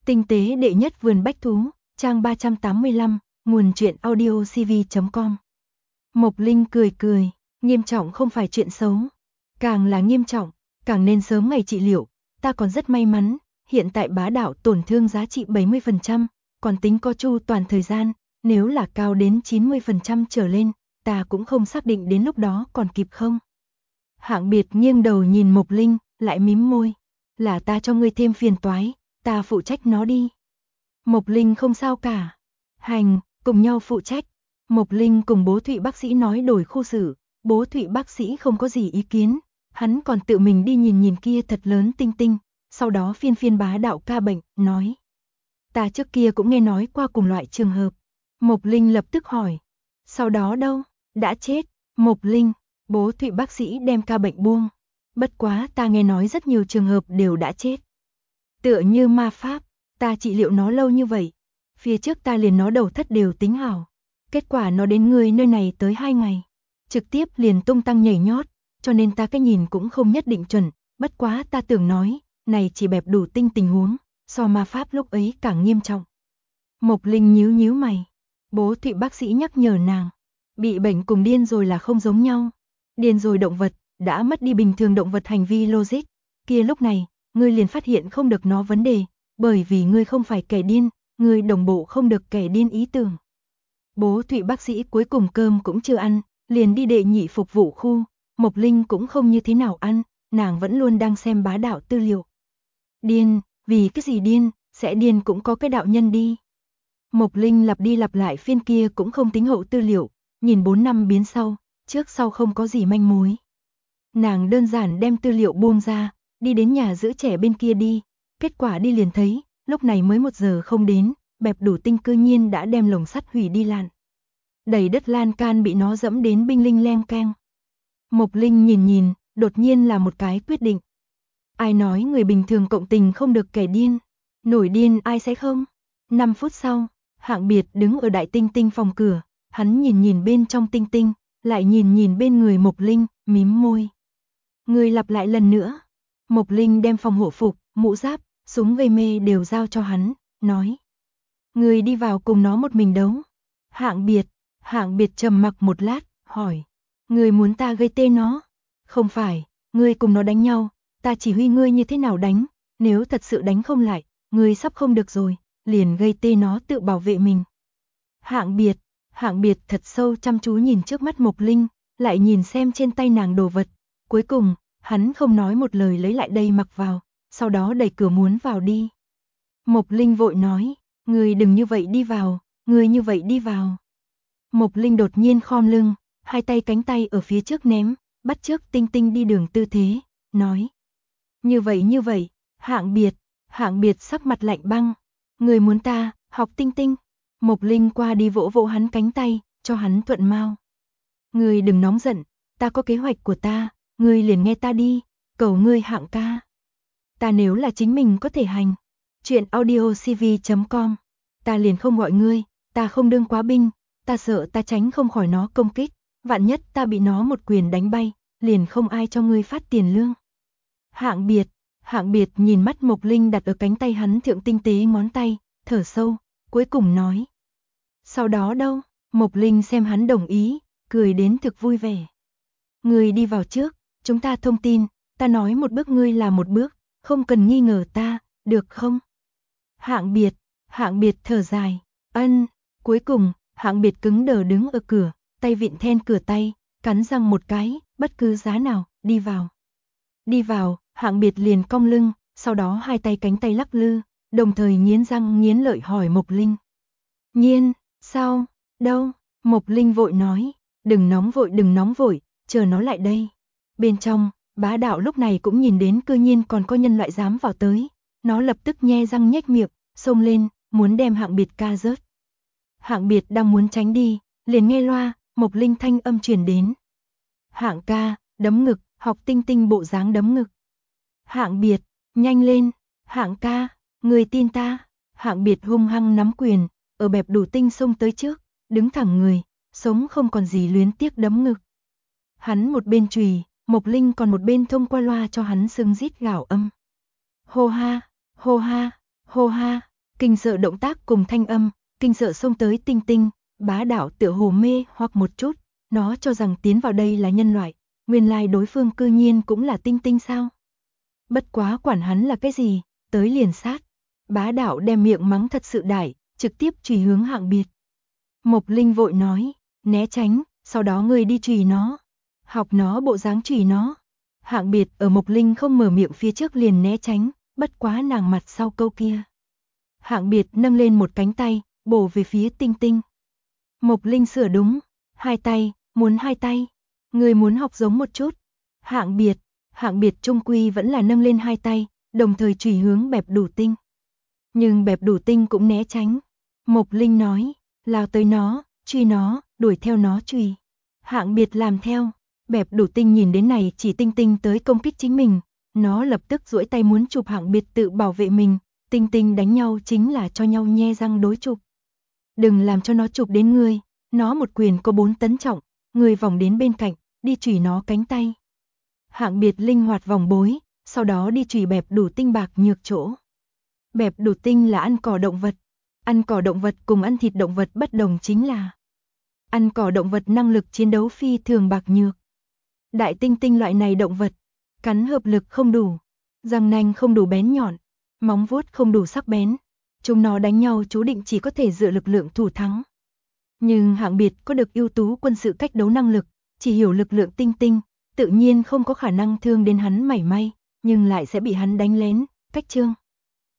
Tinh tế đệ nhất vườn bách thú, trang 385, nguồn truyện audiocv.com. Mộc Linh cười cười, nghiêm trọng không phải chuyện xấu. Càng là nghiêm trọng, càng nên sớm ngày trị liệu. Ta còn rất may mắn, hiện tại bá đạo tổn thương giá trị 70%, còn tính có chu toàn thời gian, nếu là cao đến 90% trở lên, ta cũng không xác định đến lúc đó còn kịp không. Hạng Biệt nghiêng đầu nhìn Mộc Linh, lại mím môi. Là ta cho ngươi thêm phiền toái, ta phụ trách nó đi. Mộc Linh không sao cả. Hành, cùng nhau phụ trách. Mộc Linh cùng Bố Thụy bác sĩ nói đổi khu xử, Bố Thụy bác sĩ không có gì ý kiến, hắn còn tự mình đi nhìn kia thật lớn tinh tinh, sau đó phiên bá đạo ca bệnh, nói. Ta trước kia cũng nghe nói qua cùng loại trường hợp. Mộc Linh lập tức hỏi. Sau đó đâu? Đã chết. Mộc Linh, Bố Thụy bác sĩ đem ca bệnh buông. Bất quá ta nghe nói rất nhiều trường hợp đều đã chết. Tựa như ma pháp, ta trị liệu nó lâu như vậy. Phía trước ta liền nó đầu thất đều tính hảo. Kết quả nó đến người nơi này tới 2 ngày. Trực tiếp liền tung tăng nhảy nhót, cho nên ta cái nhìn cũng không nhất định chuẩn. Bất quá ta tưởng nói, này chỉ bẹp đủ tinh tình huống, so ma pháp lúc ấy càng nghiêm trọng. Mộc Linh nhíu mày. Bố Thụy bác sĩ nhắc nhở nàng. Bị bệnh cùng điên rồi là không giống nhau. Điên rồi động vật, đã mất đi bình thường động vật hành vi logic. Kia lúc này, ngươi liền phát hiện không được nó vấn đề, bởi vì ngươi không phải kẻ điên, ngươi đồng bộ không được kẻ điên ý tưởng. Bố Thụy bác sĩ cuối cùng cơm cũng chưa ăn, liền đi đệ nhị phục vụ khu, Mộc Linh cũng không như thế nào ăn, nàng vẫn luôn đang xem bá đạo tư liệu. Điên, vì cái gì điên, sẽ điên cũng có cái đạo nhân đi. Mộc Linh lặp đi lặp lại phiên kia cũng không tính hậu tư liệu, nhìn 4 năm biến sau, trước sau không có gì manh mối. Nàng đơn giản đem tư liệu buông ra, đi đến nhà giữ trẻ bên kia đi, kết quả đi liền thấy, lúc này mới 1 giờ không đến, bẹp đủ tinh cư nhiên đã đem lồng sắt hủy đi lạn. Đầy đất lan can bị nó dẫm đến binh linh leng keng. Mộc Linh nhìn, đột nhiên là một cái quyết định. Ai nói người bình thường cộng tình không được kẻ điên, nổi điên ai sẽ không? 5 phút sau, Hạng Biệt đứng ở đại tinh tinh phòng cửa, hắn nhìn bên trong tinh tinh, lại nhìn bên người Mộc Linh, mím môi. Người lặp lại lần nữa. Mộc Linh đem phòng hộ phục, mũ giáp, súng gây mê đều giao cho hắn, nói. Người đi vào cùng nó một mình đấu. Hạng Biệt trầm mặc một lát, hỏi. Người muốn ta gây tê nó? Không phải, ngươi cùng nó đánh nhau, ta chỉ huy ngươi như thế nào đánh, nếu thật sự đánh không lại, ngươi sắp không được rồi, liền gây tê nó tự bảo vệ mình. Hạng Biệt thật sâu chăm chú nhìn trước mắt Mộc Linh, lại nhìn xem trên tay nàng đồ vật. Cuối cùng, hắn không nói một lời lấy lại đây mặc vào, sau đó đẩy cửa muốn vào đi. Mộc Linh vội nói, ngươi đừng như vậy đi vào, ngươi như vậy đi vào. Mộc Linh đột nhiên khom lưng, hai tay cánh tay ở phía trước ném, bắt chước tinh tinh đi đường tư thế, nói. Như vậy, Hạng Biệt sắc mặt lạnh băng. Người muốn ta, học tinh tinh. Mộc Linh qua đi vỗ hắn cánh tay, cho hắn thuận mau. Ngươi đừng nóng giận, ta có kế hoạch của ta, ngươi liền nghe ta đi, cầu ngươi Hạng ca. Ta nếu là chính mình có thể hành. Chuyện audiocv.com. Ta liền không gọi ngươi, ta không đương quá binh, ta sợ ta tránh không khỏi nó công kích, vạn nhất ta bị nó một quyền đánh bay, liền không ai cho ngươi phát tiền lương. Hạng Biệt nhìn mắt Mộc Linh đặt ở cánh tay hắn thượng tinh tế ngón tay, thở sâu, cuối cùng nói. Sau đó đâu? Mộc Linh xem hắn đồng ý, cười đến thực vui vẻ. Ngươi đi vào trước, chúng ta thông tin, ta nói một bước ngươi làm một bước, không cần nghi ngờ ta, được không? Hạng Biệt thở dài, ân. Cuối cùng, Hạng Biệt cứng đờ đứng ở cửa, tay vịn then cửa tay, cắn răng một cái, bất cứ giá nào, đi vào. Đi vào, Hạng Biệt liền cong lưng, sau đó hai tay cánh tay lắc lư, đồng thời nghiến răng nghiến lợi hỏi Mộc Linh. Nhiên, sao, đâu? Mộc Linh vội nói, đừng nóng vội, chờ nó lại đây. Bên trong, bá đạo lúc này cũng nhìn đến cư nhiên còn có nhân loại dám vào tới, nó lập tức nhe răng nhếch miệng, xông lên, muốn đem Hạng Biệt ca rớt. Hạng Biệt đang muốn tránh đi, liền nghe loa, Mộc Linh thanh âm truyền đến. Hạng ca, đấm ngực, học tinh tinh bộ dáng đấm ngực. Hạng Biệt, nhanh lên, Hạng ca, người tin ta. Hạng Biệt hung hăng nắm quyền, ở bẹp đủ tinh xông tới trước, đứng thẳng người, sống không còn gì luyến tiếc đấm ngực. Hắn một bên chùy, Mộc Linh còn một bên thông qua loa cho hắn sưng rít gào âm. Hô ha, hô ha, hô ha, Kinh sợ động tác cùng thanh âm, kinh sợ xông tới Tinh Tinh, bá đạo tựa hồ mê hoặc một chút, nó cho rằng tiến vào đây là nhân loại, nguyên lai đối phương cư nhiên cũng là Tinh Tinh sao? Bất quá quản hắn là cái gì, tới liền sát. Bá đạo đem miệng mắng thật sự đại, trực tiếp chùy hướng Hạng Biệt. Mộc Linh vội nói, né tránh, sau đó ngươi đi chùy nó. Học nó bộ dáng chùy nó. Hạng Biệt ở Mộc Linh không mở miệng phía trước liền né tránh, bất quá nàng mặt sau câu kia. Hạng Biệt nâng lên một cánh tay, bổ về phía Tinh Tinh. Mộc Linh sửa đúng, hai tay, muốn hai tay. Người muốn học giống một chút. Hạng Biệt trung quy vẫn là nâng lên hai tay, đồng thời chùy hướng Bẹp Đủ Tinh. Nhưng Bẹp Đủ Tinh cũng né tránh. Mộc Linh nói, lao tới nó, truy nó, đuổi theo nó chùy. Hạng Biệt làm theo. Bẹp Đủ Tinh nhìn đến này chỉ Tinh Tinh tới công kích chính mình, nó lập tức duỗi tay muốn chụp Hạng Biệt tự bảo vệ mình. Tinh Tinh đánh nhau chính là cho nhau nhe răng đối chụp. Đừng làm cho nó chụp đến ngươi, nó một quyền có 4 tấn trọng, ngươi vòng đến bên cạnh, đi chùy nó cánh tay. Hạng Biệt linh hoạt vòng bối, sau đó đi chùy Bẹp Đủ Tinh bạc nhược chỗ. Bẹp Đủ Tinh là ăn cỏ động vật. Ăn cỏ động vật cùng ăn thịt động vật bất đồng chính là ăn cỏ động vật năng lực chiến đấu phi thường bạc nhược. Đại Tinh Tinh loại này động vật, cắn hợp lực không đủ, răng nanh không đủ bén nhọn, móng vuốt không đủ sắc bén. Chúng nó đánh nhau chú định chỉ có thể dựa lực lượng thủ thắng. Nhưng Hạng Biệt có được ưu tú quân sự cách đấu năng lực, chỉ hiểu lực lượng Tinh Tinh, tự nhiên không có khả năng thương đến hắn mảy may, nhưng lại sẽ bị hắn đánh lén, cách chương.